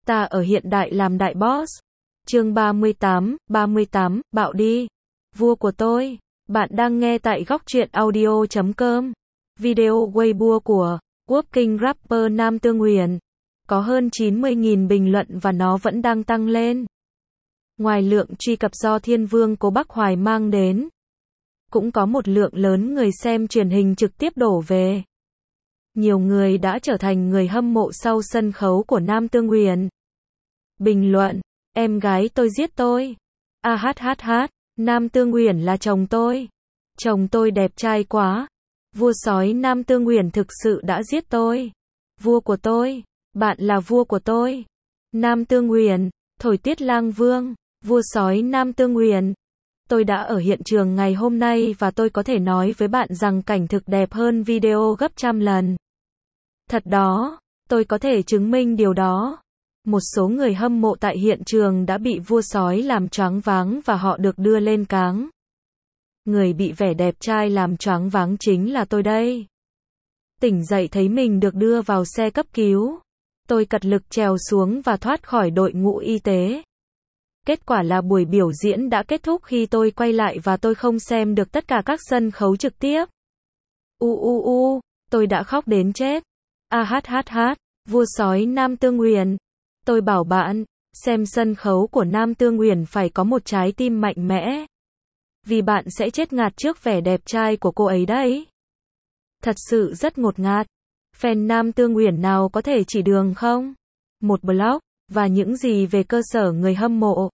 Ta ở hiện đại làm đại boss. Chương 38, bạo đi. Vua của tôi. Bạn đang nghe tại góc truyện audio.com. Video Weibo của Working Rapper Nam Tương Huyền. Có hơn 90.000 bình luận và nó vẫn đang tăng lên. Ngoài lượng truy cập do Thiên Vương Cố Bắc Hoài mang đến, cũng có một lượng lớn người xem truyền hình trực tiếp đổ về. Nhiều người đã trở thành người hâm mộ sau sân khấu của Nam Tương Huyền. Bình luận: em gái tôi giết tôi. Nam Tương Huyền là chồng tôi. Chồng tôi đẹp trai quá. Vua sói Nam Tương Huyền thực sự đã giết tôi. Vua của tôi. Bạn là vua của tôi. Nam Tương Huyền, thổi tiết lang vương. Vua sói Nam Tương Huyền. Tôi đã ở hiện trường ngày hôm nay và tôi có thể nói với bạn rằng cảnh thực đẹp hơn video gấp trăm lần. Thật đó, tôi có thể chứng minh điều đó. Một số người hâm mộ tại hiện trường đã bị vua sói làm choáng váng và họ được đưa lên cáng. Người bị vẻ đẹp trai làm choáng váng chính là tôi đây. Tỉnh dậy thấy mình được đưa vào xe cấp cứu. Tôi cật lực trèo xuống và thoát khỏi đội ngũ y tế. Kết quả là buổi biểu diễn đã kết thúc khi tôi quay lại và tôi không xem được tất cả các sân khấu trực tiếp. Tôi đã khóc đến chết. Vua sói Nam Tương Huyền. Tôi bảo bạn, xem sân khấu của Nam Tương Huyền phải có một trái tim mạnh mẽ. Vì bạn sẽ chết ngạt trước vẻ đẹp trai của cô ấy đấy. Thật sự rất ngột ngạt. Fan Nam Tương Huyền nào có thể chỉ đường không? Một blog, và những gì về cơ sở người hâm mộ.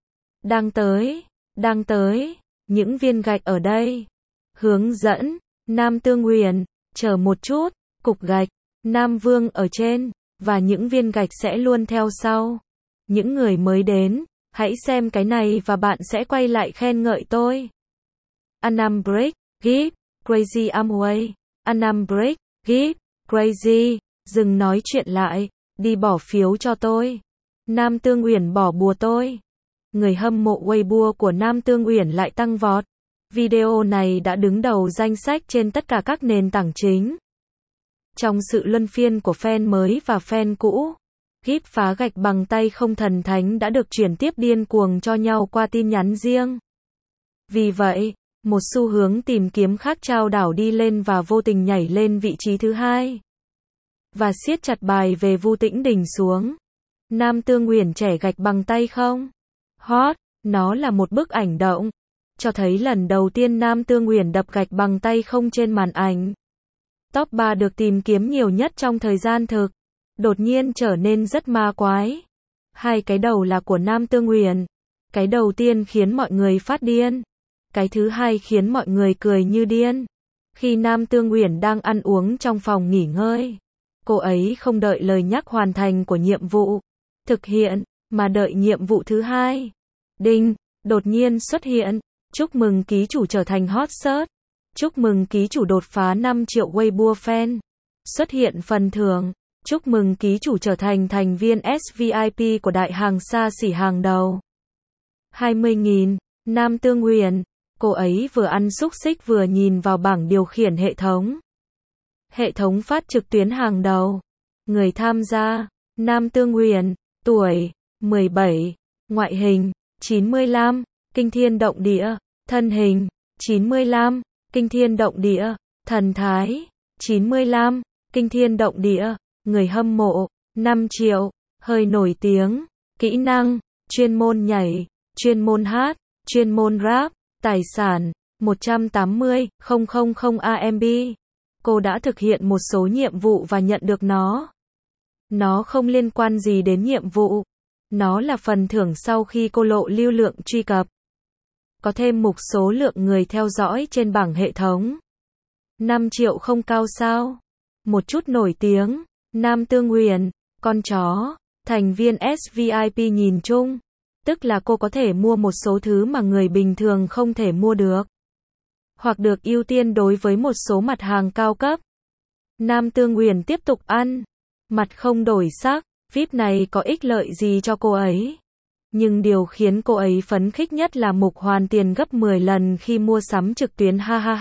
Đang tới, những viên gạch ở đây. Hướng dẫn, Nam Tương Huyền, chờ một chút, cục gạch, Nam Vương ở trên, và những viên gạch sẽ luôn theo sau. Những người mới đến, hãy xem cái này và bạn sẽ quay lại khen ngợi tôi. Anam Break, Give, Crazy Amway. Anam Break, Give, Crazy, dừng nói chuyện lại, đi bỏ phiếu cho tôi. Nam Tương Huyền bỏ bùa tôi. Người hâm mộ Weibo của Nam Tương Huyền lại tăng vọt. Video này đã đứng đầu danh sách trên tất cả các nền tảng chính. Trong sự luân phiên của fan mới và fan cũ, gif phá gạch bằng tay không thần thánh đã được chuyển tiếp điên cuồng cho nhau qua tin nhắn riêng. Vì vậy, một xu hướng tìm kiếm khác trao đảo đi lên và vô tình nhảy lên vị trí thứ hai. Và siết chặt bài về Vu Tĩnh Đình xuống. Nam Tương Huyền trẻ gạch bằng tay không? Hot, nó là một bức ảnh động. Cho thấy lần đầu tiên Nam Tương Huyền đập gạch bằng tay không trên màn ảnh. Top 3 được tìm kiếm nhiều nhất trong thời gian thực. Đột nhiên trở nên rất ma quái. Hai cái đầu là của Nam Tương Huyền. Cái đầu tiên khiến mọi người phát điên. Cái thứ hai khiến mọi người cười như điên. Khi Nam Tương Huyền đang ăn uống trong phòng nghỉ ngơi, cô ấy không đợi lời nhắc hoàn thành của nhiệm vụ thực hiện, mà đợi nhiệm vụ thứ hai. Đinh, đột nhiên xuất hiện. Chúc mừng ký chủ trở thành hot search. Chúc mừng ký chủ đột phá 5 triệu Weibo fan. Xuất hiện phần thưởng. Chúc mừng ký chủ trở thành thành viên SVIP của đại hàng xa xỉ hàng đầu. 20.000. Nam Tương Huyền. Cô ấy vừa ăn xúc xích vừa nhìn vào bảng điều khiển hệ thống. Hệ thống phát trực tuyến hàng đầu. Người tham gia: Nam Tương Huyền. Tuổi: 17. Ngoại hình: 95. Kinh thiên động địa. Thân hình: 95. Kinh thiên động địa. Thần thái: 95. Kinh thiên động địa. Người hâm mộ: 5 triệu. Hơi nổi tiếng. Kỹ năng: chuyên môn nhảy, chuyên môn hát, chuyên môn rap. Tài sản: 180.000 AMB. Cô đã thực hiện một số nhiệm vụ và nhận được nó. Nó không liên quan gì đến nhiệm vụ. Nó là phần thưởng sau khi cô lộ lưu lượng truy cập. Có thêm mục số lượng người theo dõi trên bảng hệ thống. 5 triệu không cao sao? Một chút nổi tiếng. Nam Tương Huyền, con chó, thành viên SVIP nhìn chung. Tức là cô có thể mua một số thứ mà người bình thường không thể mua được. Hoặc được ưu tiên đối với một số mặt hàng cao cấp. Nam Tương Huyền tiếp tục ăn. Mặt không đổi sắc, VIP này có ích lợi gì cho cô ấy? Nhưng điều khiến cô ấy phấn khích nhất là mục hoàn tiền gấp 10 lần khi mua sắm trực tuyến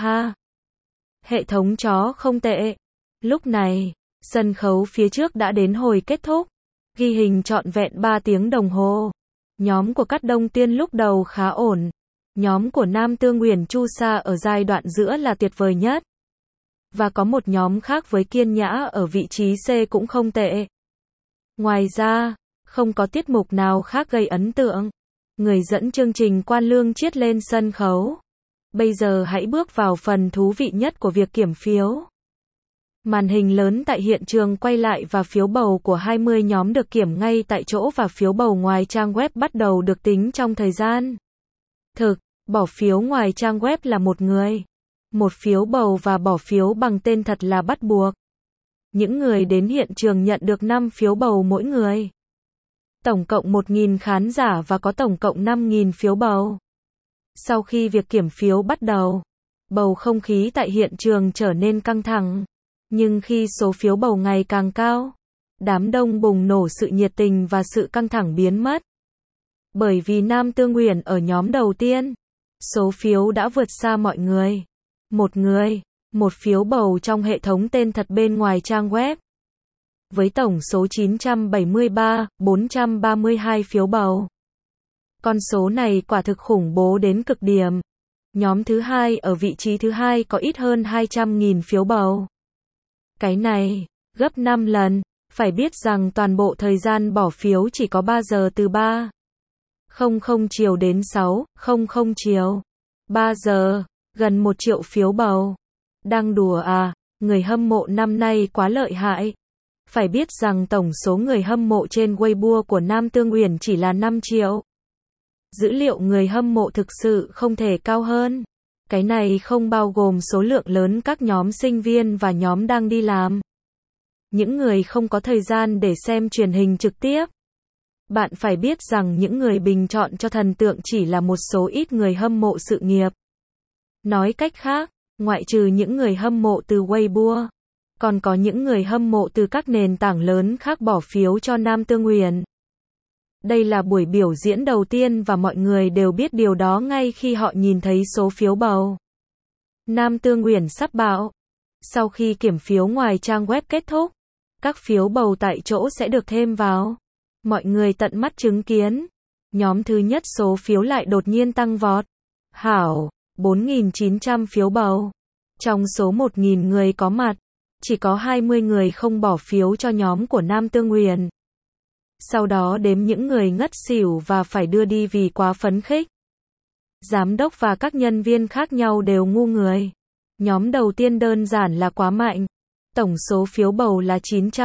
Hệ thống chó không tệ. Lúc này, sân khấu phía trước đã đến hồi kết thúc. Ghi hình trọn vẹn 3 tiếng đồng hồ. Nhóm của Cát Đông Tiên lúc đầu khá ổn. Nhóm của Nam Tương Uyển Chu Sa ở giai đoạn giữa là tuyệt vời nhất. Và có một nhóm khác với Kiên Nhã ở vị trí C cũng không tệ. Ngoài ra, không có tiết mục nào khác gây ấn tượng. Người dẫn chương trình Quan Lương Chiết lên sân khấu. Bây giờ hãy bước vào phần thú vị nhất của việc kiểm phiếu. Màn hình lớn tại hiện trường quay lại và phiếu bầu của 20 nhóm được kiểm ngay tại chỗ và phiếu bầu ngoài trang web bắt đầu được tính trong thời gian thực. Bỏ phiếu ngoài trang web là một người. Một phiếu bầu và bỏ phiếu bằng tên thật là bắt buộc. Những người đến hiện trường nhận được 5 phiếu bầu mỗi người. Tổng cộng 1.000 khán giả và có tổng cộng 5.000 phiếu bầu. Sau khi việc kiểm phiếu bắt đầu, bầu không khí tại hiện trường trở nên căng thẳng. Nhưng khi số phiếu bầu ngày càng cao, đám đông bùng nổ sự nhiệt tình và sự căng thẳng biến mất. Bởi vì Nam Tương Uyển ở nhóm đầu tiên, số phiếu đã vượt xa mọi người. Một người, một phiếu bầu trong hệ thống tên thật bên ngoài trang web. Với tổng số 973.432 phiếu bầu. Con số này quả thực khủng bố đến cực điểm. Nhóm thứ hai ở vị trí thứ hai có ít hơn 200.000 phiếu bầu. Cái này, gấp 5 lần. Phải biết rằng toàn bộ thời gian bỏ phiếu chỉ có 3 giờ từ 3:00 chiều đến 6:00 chiều. 3 giờ, gần 1 triệu phiếu bầu. Đang đùa à, người hâm mộ năm nay quá lợi hại. Phải biết rằng tổng số người hâm mộ trên Weibo của Nam Tương Uyển chỉ là 5 triệu. Dữ liệu người hâm mộ thực sự không thể cao hơn. Cái này không bao gồm số lượng lớn các nhóm sinh viên và nhóm đang đi làm. Những người không có thời gian để xem truyền hình trực tiếp. Bạn phải biết rằng những người bình chọn cho thần tượng chỉ là một số ít người hâm mộ sự nghiệp. Nói cách khác, ngoại trừ những người hâm mộ từ Weibo, còn có những người hâm mộ từ các nền tảng lớn khác bỏ phiếu cho Nam Tương Uyển. Đây là buổi biểu diễn đầu tiên và mọi người đều biết điều đó ngay khi họ nhìn thấy số phiếu bầu. Nam Tương Uyển sắp bạo. Sau khi kiểm phiếu ngoài trang web kết thúc, các phiếu bầu tại chỗ sẽ được thêm vào. Mọi người tận mắt chứng kiến. Nhóm thứ nhất số phiếu lại đột nhiên tăng vọt. Hảo, 4.900 phiếu bầu. Trong số 1.000 người có mặt, chỉ có 20 người không bỏ phiếu cho nhóm của Nam Tương Uyển. Sau đó đếm những người ngất xỉu và phải đưa đi vì quá phấn khích. Giám đốc và các nhân viên khác nhau đều ngu người. Nhóm đầu tiên đơn giản là quá mạnh. Tổng số phiếu bầu là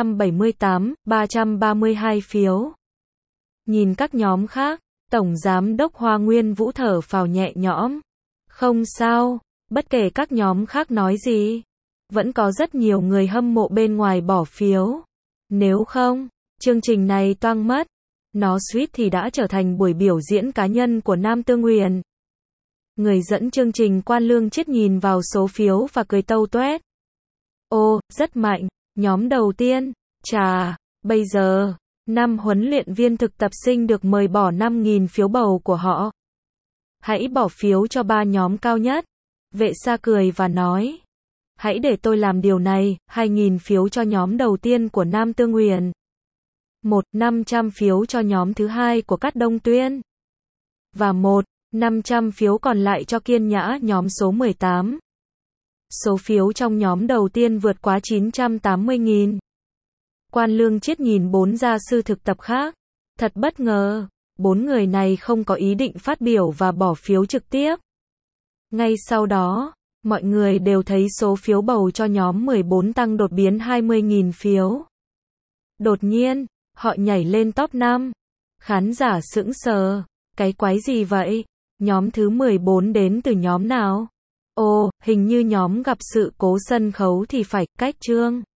978.332 phiếu. Nhìn các nhóm khác, Tổng Giám đốc Hoa Nguyên Vũ thở phào nhẹ nhõm. Không sao, bất kể các nhóm khác nói gì, vẫn có rất nhiều người hâm mộ bên ngoài bỏ phiếu. Nếu không, chương trình này toang mất. Nó suýt thì đã trở thành buổi biểu diễn cá nhân của Nam Tương Uyển. Người dẫn chương trình Quan Lương Chiết nhìn vào số phiếu và cười tâu tuét. Ô, rất mạnh, nhóm đầu tiên, chà, bây giờ, 5 huấn luyện viên thực tập sinh được mời bỏ 5.000 phiếu bầu của họ. Hãy bỏ phiếu cho 3 nhóm cao nhất. Vệ Sa cười và nói. Hãy để tôi làm điều này, 2.000 phiếu cho nhóm đầu tiên của Nam Tương Uyển. 500 phiếu cho nhóm thứ hai của Cát Đông Tuyên. Và 500 phiếu còn lại cho Kiên Nhã nhóm số 18. Số phiếu trong nhóm đầu tiên vượt quá 980.000. Quan Lương Chiết nhìn 4 gia sư thực tập khác. Thật bất ngờ, 4 người này không có ý định phát biểu và bỏ phiếu trực tiếp. Ngay sau đó, mọi người đều thấy số phiếu bầu cho nhóm 14 tăng đột biến 20.000 phiếu. Đột nhiên, họ nhảy lên top 5. Khán giả sững sờ. Cái quái gì vậy? Nhóm thứ 14 đến từ nhóm nào? Ồ, hình như nhóm gặp sự cố sân khấu thì phải, cách chương.